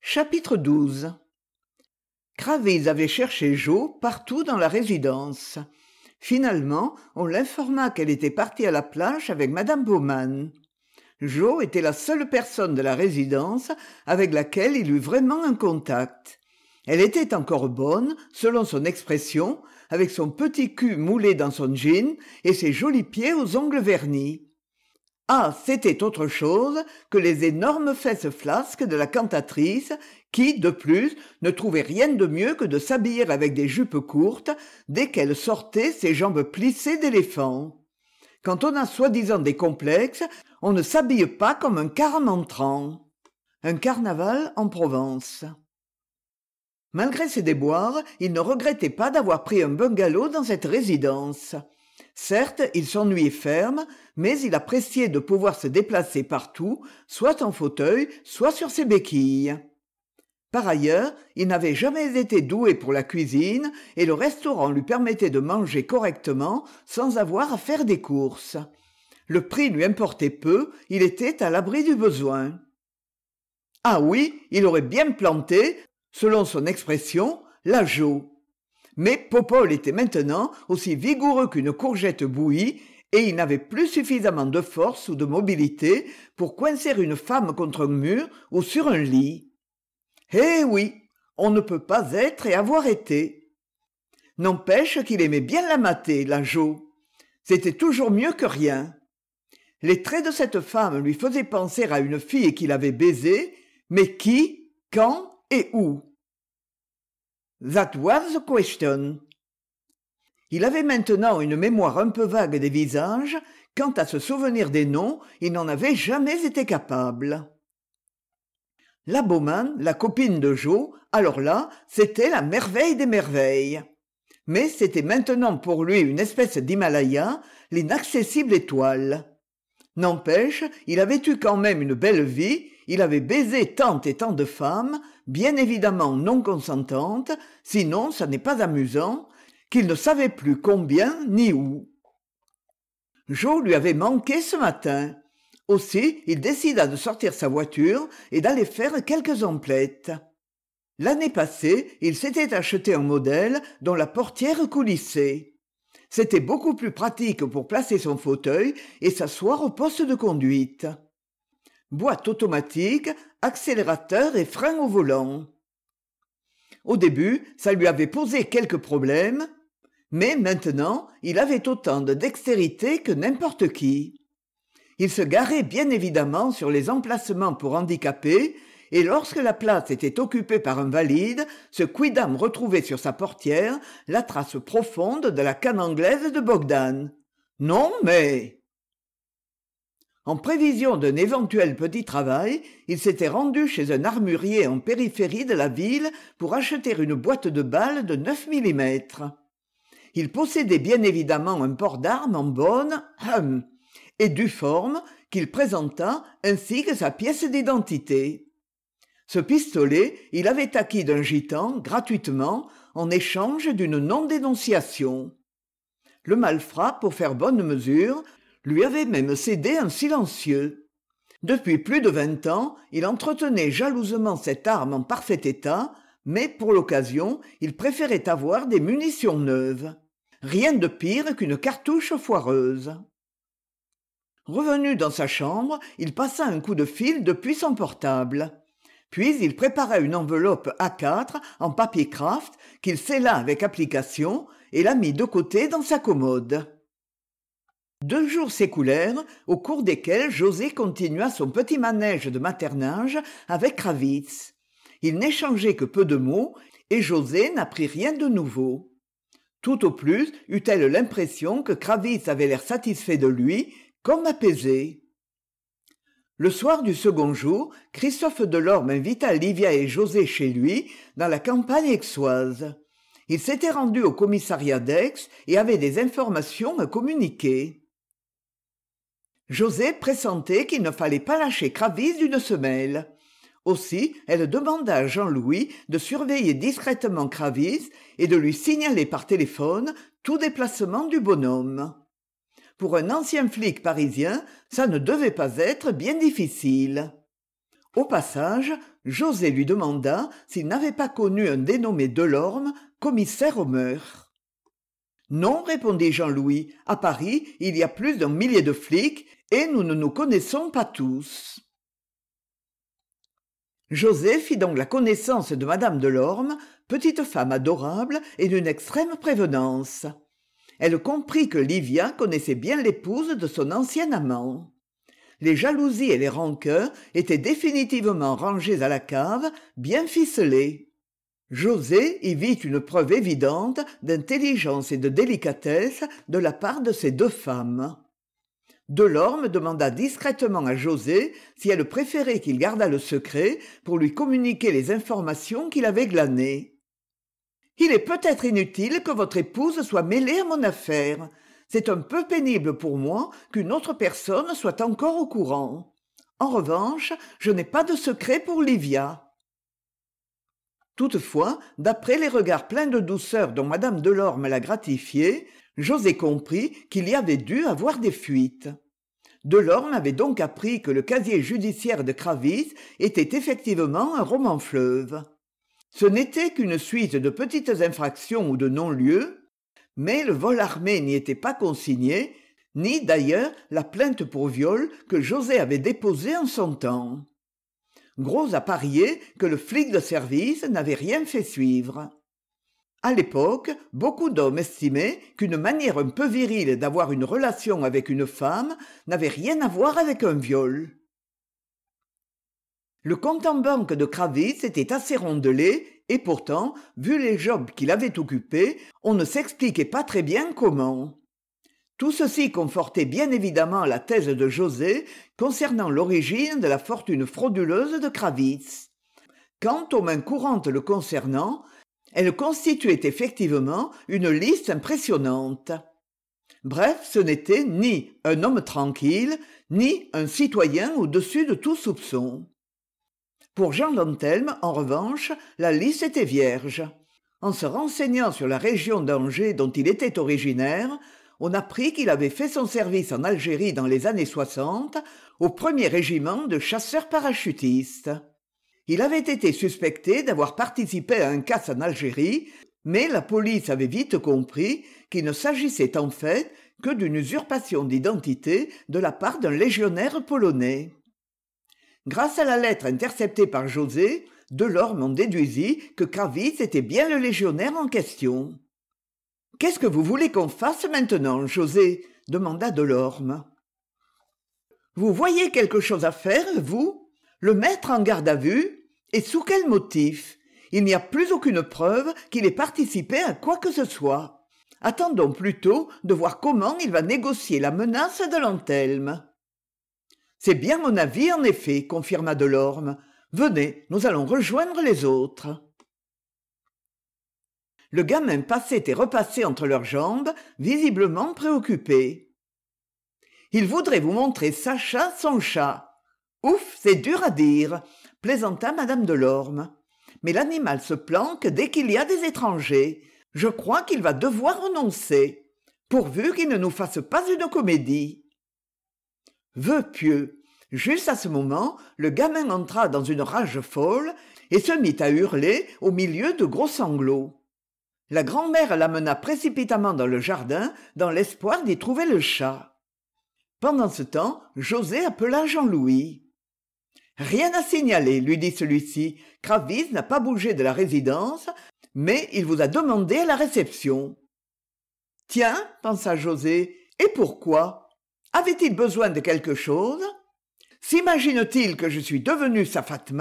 Chapitre 12. Kravitz avait cherché Jo partout dans la résidence. Finalement, on l'informa qu'elle était partie à la plage avec madame Baumann. Jo était la seule personne de la résidence avec laquelle il eut vraiment un contact. Elle était encore bonne, selon son expression, avec son petit cul moulé dans son jean et ses jolis pieds aux ongles vernis. Ah, c'était autre chose que les énormes fesses flasques de la cantatrice qui, de plus, ne trouvait rien de mieux que de s'habiller avec des jupes courtes dès qu'elle sortait ses jambes plissées d'éléphant. Quand on a soi-disant des complexes, on ne s'habille pas comme un carme entrant. Un carnaval en Provence. Malgré ses déboires, il ne regrettait pas d'avoir pris un bungalow dans cette résidence. Certes, il s'ennuyait ferme, mais il appréciait de pouvoir se déplacer partout, soit en fauteuil, soit sur ses béquilles. Par ailleurs, il n'avait jamais été doué pour la cuisine et le restaurant lui permettait de manger correctement sans avoir à faire des courses. Le prix lui importait peu, il était à l'abri du besoin. Ah oui, il aurait bien planté, selon son expression, la Jo. Mais Popol était maintenant aussi vigoureux qu'une courgette bouillie et il n'avait plus suffisamment de force ou de mobilité pour coincer une femme contre un mur ou sur un lit. Eh oui, on ne peut pas être et avoir été. N'empêche qu'il aimait bien la mater, la Jo. C'était toujours mieux que rien. Les traits de cette femme lui faisaient penser à une fille qu'il avait baisée, mais qui, quand et où? That was the question. Il avait maintenant une mémoire un peu vague des visages, quant à se souvenir des noms, il n'en avait jamais été capable. La Baumann, la copine de Jo, alors là, c'était la merveille des merveilles. Mais c'était maintenant pour lui une espèce d'Himalaya, l'inaccessible étoile. N'empêche, il avait eu quand même une belle vie, il avait baisé tant et tant de femmes, bien évidemment non consentantes, sinon ça n'est pas amusant, qu'il ne savait plus combien ni où. Jo lui avait manqué ce matin. Aussi, il décida de sortir sa voiture et d'aller faire quelques emplettes. L'année passée, il s'était acheté un modèle dont la portière coulissait. C'était beaucoup plus pratique pour placer son fauteuil et s'asseoir au poste de conduite. Boîte automatique, accélérateur et frein au volant. Au début, ça lui avait posé quelques problèmes, mais maintenant, il avait autant de dextérité que n'importe qui. Il se garait bien évidemment sur les emplacements pour handicapés, et lorsque la place était occupée par un valide, ce quidam retrouvait sur sa portière la trace profonde de la canne anglaise de Bogdan. Non, mais... En prévision d'un éventuel petit travail, il s'était rendu chez un armurier en périphérie de la ville pour acheter une boîte de balles de 9 mm. Il possédait bien évidemment un port d'armes en bonne et due forme qu'il présenta ainsi que sa pièce d'identité. Ce pistolet, il avait acquis d'un gitan, gratuitement, en échange d'une non-dénonciation. Le malfrat, pour faire bonne mesure, lui avait même cédé un silencieux. Depuis plus de 20 ans, il entretenait jalousement cette arme en parfait état, mais pour l'occasion, il préférait avoir des munitions neuves. Rien de pire qu'une cartouche foireuse. Revenu dans sa chambre, il passa un coup de fil depuis son portable. Puis il prépara une enveloppe A4 en papier kraft qu'il scella avec application et la mit de côté dans sa commode. 2 jours s'écoulèrent, au cours desquels José continua son petit manège de maternage avec Kravitz. Il n'échangeait que peu de mots et José n'apprit rien de nouveau. Tout au plus eut-elle l'impression que Kravitz avait l'air satisfait de lui, comme apaisé. Le soir du second jour, Christophe Delorme invita Livia et José chez lui, dans la campagne aixoise. Il s'était rendu au commissariat d'Aix et avait des informations à communiquer. José pressentait qu'il ne fallait pas lâcher Kravitz d'une semelle. Aussi, elle demanda à Jean-Louis de surveiller discrètement Kravitz et de lui signaler par téléphone tout déplacement du bonhomme. Pour un ancien flic parisien, ça ne devait pas être bien difficile. Au passage, José lui demanda s'il n'avait pas connu un dénommé Delorme, commissaire aux mœurs. Non, répondit Jean-Louis, à Paris, il y a plus d'un millier de flics, et nous ne nous connaissons pas tous. José fit donc la connaissance de madame Delorme, petite femme adorable et d'une extrême prévenance. Elle comprit que Livia connaissait bien l'épouse de son ancien amant. Les jalousies et les rancœurs étaient définitivement rangées à la cave, bien ficelées. José y vit une preuve évidente d'intelligence et de délicatesse de la part de ces deux femmes. Delorme demanda discrètement à José si elle préférait qu'il gardât le secret pour lui communiquer les informations qu'il avait glanées. « Il est peut-être inutile que votre épouse soit mêlée à mon affaire. C'est un peu pénible pour moi qu'une autre personne soit encore au courant. En revanche, je n'ai pas de secret pour Livia. » Toutefois, d'après les regards pleins de douceur dont madame Delorme la gratifiait, José comprit qu'il y avait dû avoir des fuites. Delorme avait donc appris que le casier judiciaire de Cravys était effectivement un roman fleuve. Ce n'était qu'une suite de petites infractions ou de non-lieux, mais le vol armé n'y était pas consigné, ni d'ailleurs la plainte pour viol que José avait déposée en son temps. Gros à parier que le flic de service n'avait rien fait suivre. À l'époque, beaucoup d'hommes estimaient qu'une manière un peu virile d'avoir une relation avec une femme n'avait rien à voir avec un viol. Le compte en banque de Cravys était assez rondelé et pourtant, vu les jobs qu'il avait occupés, on ne s'expliquait pas très bien comment. Tout ceci confortait bien évidemment la thèse de José concernant l'origine de la fortune frauduleuse de Cravys. Quant aux mains courantes le concernant, elles constituaient effectivement une liste impressionnante. Bref, ce n'était ni un homme tranquille, ni un citoyen au-dessus de tout soupçon. Pour Jean Lantelme, en revanche, la liste était vierge. En se renseignant sur la région d'Angers dont il était originaire, on apprit qu'il avait fait son service en Algérie dans les années 60 au 1er régiment de chasseurs parachutistes. Il avait été suspecté d'avoir participé à un casse en Algérie, mais la police avait vite compris qu'il ne s'agissait en fait que d'une usurpation d'identité de la part d'un légionnaire polonais. Grâce à la lettre interceptée par José, Delorme en déduisit que Cravys était bien le légionnaire en question. « Qu'est-ce que vous voulez qu'on fasse maintenant, José ?» demanda Delorme. « Vous voyez quelque chose à faire, vous ? Le mettre en garde à vue ? Et sous quel motif ? Il n'y a plus aucune preuve qu'il ait participé à quoi que ce soit. Attendons plutôt de voir comment il va négocier la menace de Lantelme. »« C'est bien mon avis, en effet, » confirma Delorme. « Venez, nous allons rejoindre les autres. » Le gamin passait et repassait entre leurs jambes, visiblement préoccupé. « Il voudrait vous montrer Sacha, son chat. Ouf, c'est dur à dire, » plaisanta madame Delorme. « Mais l'animal se planque dès qu'il y a des étrangers. Je crois qu'il va devoir renoncer, pourvu qu'il ne nous fasse pas une comédie. » Vœu pieux. Juste à ce moment, le gamin entra dans une rage folle et se mit à hurler au milieu de gros sanglots. La grand-mère l'amena précipitamment dans le jardin dans l'espoir d'y trouver le chat. Pendant ce temps, José appela Jean-Louis. « Rien à signaler, lui dit celui-ci. Cravys n'a pas bougé de la résidence, mais il vous a demandé à la réception. »« Tiens, pensa José, et pourquoi ? Avait-il besoin de quelque chose ? S'imagine-t-il que je suis devenu sa Fatma ?